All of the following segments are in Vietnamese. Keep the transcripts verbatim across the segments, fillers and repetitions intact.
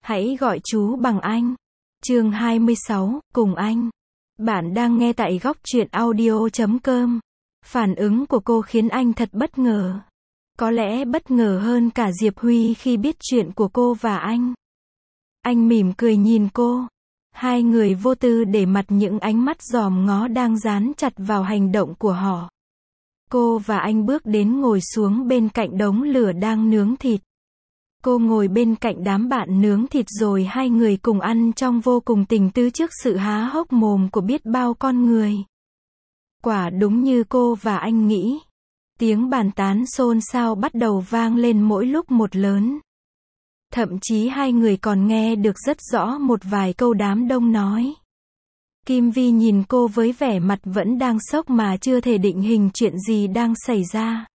Hãy gọi chú bằng anh. Chương hai mươi sáu, cùng anh. Bạn đang nghe tại góc truyện audio chấm com. Phản ứng của cô khiến anh thật bất ngờ. Có lẽ bất ngờ hơn cả Diệp Huy khi biết chuyện của cô và anh. Anh mỉm cười nhìn cô. Hai người vô tư để mặt những ánh mắt dòm ngó đang dán chặt vào hành động của họ. Cô và anh bước đến ngồi xuống bên cạnh đống lửa đang nướng thịt. Cô ngồi bên cạnh đám bạn nướng thịt rồi hai người cùng ăn trong vô cùng tình tứ trước sự há hốc mồm của biết bao con người. Quả đúng như cô và anh nghĩ. Tiếng bàn tán xôn xao bắt đầu vang lên mỗi lúc một lớn. Thậm chí hai người còn nghe được rất rõ một vài câu đám đông nói. Kim Vi nhìn cô với vẻ mặt vẫn đang sốc mà chưa thể định hình chuyện gì đang xảy ra.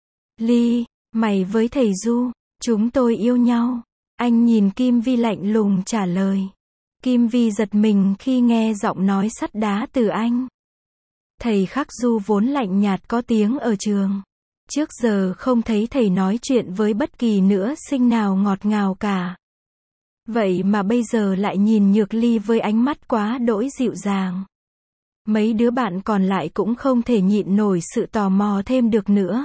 Ly, mày với thầy Du, chúng tôi yêu nhau. Anh nhìn Kim Vi lạnh lùng trả lời. Kim Vi giật mình khi nghe giọng nói sắt đá từ anh. Thầy Khắc Du vốn lạnh nhạt có tiếng ở trường. Trước giờ không thấy thầy nói chuyện với bất kỳ nữ sinh nào ngọt ngào cả. Vậy mà bây giờ lại nhìn Nhược Ly với ánh mắt quá đỗi dịu dàng. Mấy đứa bạn còn lại cũng không thể nhịn nổi sự tò mò thêm được nữa.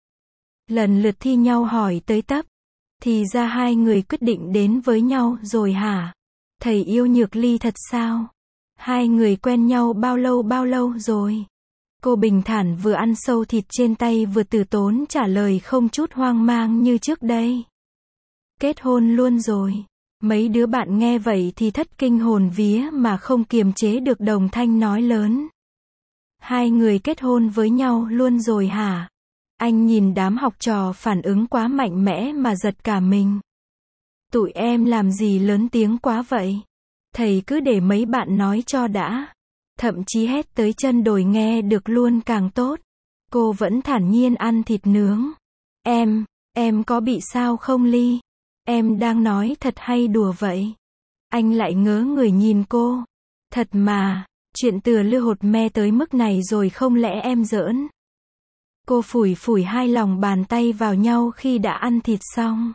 Lần lượt thi nhau hỏi tới tấp. Thì ra hai người quyết định đến với nhau rồi hả? Thầy yêu Nhược Ly thật sao? Hai người quen nhau bao lâu bao lâu rồi? Cô bình thản vừa ăn sâu thịt trên tay vừa từ tốn trả lời không chút hoang mang như trước đây. Kết hôn luôn rồi. Mấy đứa bạn nghe vậy thì thất kinh hồn vía mà không kiềm chế được đồng thanh nói lớn. Hai người kết hôn với nhau luôn rồi hả? Anh nhìn đám học trò phản ứng quá mạnh mẽ mà giật cả mình. Tụi em làm gì lớn tiếng quá vậy? Thầy cứ để mấy bạn nói cho đã. Thậm chí hét tới chân đồi nghe được luôn càng tốt. Cô vẫn thản nhiên ăn thịt nướng. Em, em có bị sao không Ly? Em đang nói thật hay đùa vậy? Anh lại ngớ người nhìn cô. Thật mà, chuyện Từa Lư hột me tới mức này rồi không lẽ em giỡn? Cô phủi phủi hai lòng bàn tay vào nhau khi đã ăn thịt xong.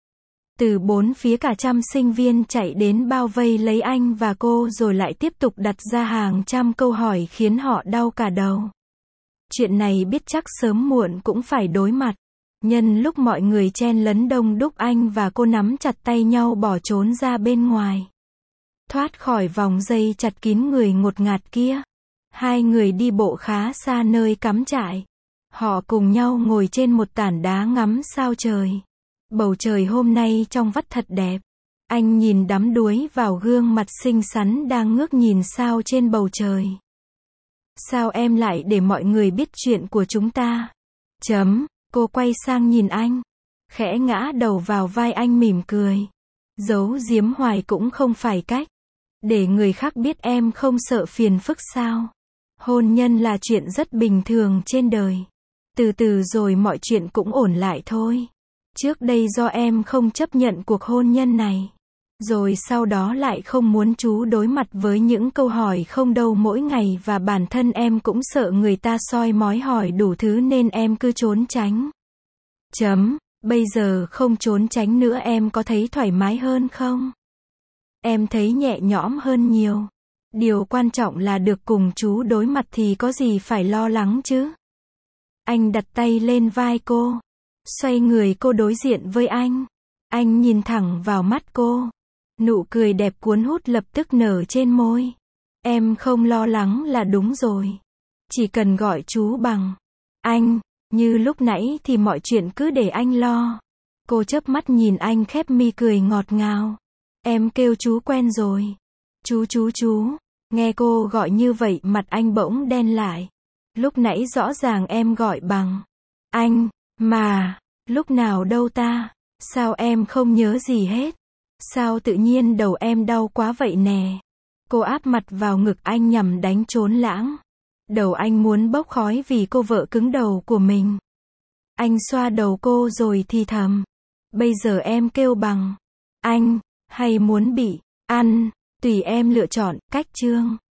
Từ bốn phía cả trăm sinh viên chạy đến bao vây lấy anh và cô rồi lại tiếp tục đặt ra hàng trăm câu hỏi khiến họ đau cả đầu. Chuyện này biết chắc sớm muộn cũng phải đối mặt. Nhân lúc mọi người chen lấn đông đúc anh và cô nắm chặt tay nhau bỏ trốn ra bên ngoài. Thoát khỏi vòng dây chặt kín người ngột ngạt kia. Hai người đi bộ khá xa nơi cắm trại. Họ cùng nhau ngồi trên một tảng đá ngắm sao trời. Bầu trời hôm nay trong vắt thật đẹp. Anh nhìn đắm đuối vào gương mặt xinh xắn đang ngước nhìn sao trên bầu trời. Sao em lại để mọi người biết chuyện của chúng ta? Chấm, cô quay sang nhìn anh. Khẽ ngã đầu vào vai anh mỉm cười. Giấu giếm hoài cũng không phải cách. Để người khác biết em không sợ phiền phức sao? Hôn nhân là chuyện rất bình thường trên đời. Từ từ rồi mọi chuyện cũng ổn lại thôi. Trước đây do em không chấp nhận cuộc hôn nhân này. Rồi sau đó lại không muốn chú đối mặt với những câu hỏi không đâu mỗi ngày và bản thân em cũng sợ người ta soi mói hỏi đủ thứ nên em cứ trốn tránh. Chấm, bây giờ không trốn tránh nữa em có thấy thoải mái hơn không? Em thấy nhẹ nhõm hơn nhiều. Điều quan trọng là được cùng chú đối mặt thì có gì phải lo lắng chứ? Anh đặt tay lên vai cô. Xoay người cô đối diện với anh. Anh nhìn thẳng vào mắt cô. Nụ cười đẹp cuốn hút lập tức nở trên môi. Em không lo lắng là đúng rồi. Chỉ cần gọi chú bằng anh, như lúc nãy thì mọi chuyện cứ để anh lo. Cô chớp mắt nhìn anh khép mi cười ngọt ngào. Em kêu chú quen rồi. Chú chú chú. Nghe cô gọi như vậy mặt anh bỗng đen lại. Lúc nãy rõ ràng em gọi bằng anh. Mà, lúc nào đâu ta? Sao em không nhớ gì hết? Sao tự nhiên đầu em đau quá vậy nè? Cô áp mặt vào ngực anh nhằm đánh trốn lãng. Đầu anh muốn bốc khói vì cô vợ cứng đầu của mình. Anh xoa đầu cô rồi thì thầm. Bây giờ em kêu bằng anh, hay muốn bị ăn, tùy em lựa chọn, cách chương.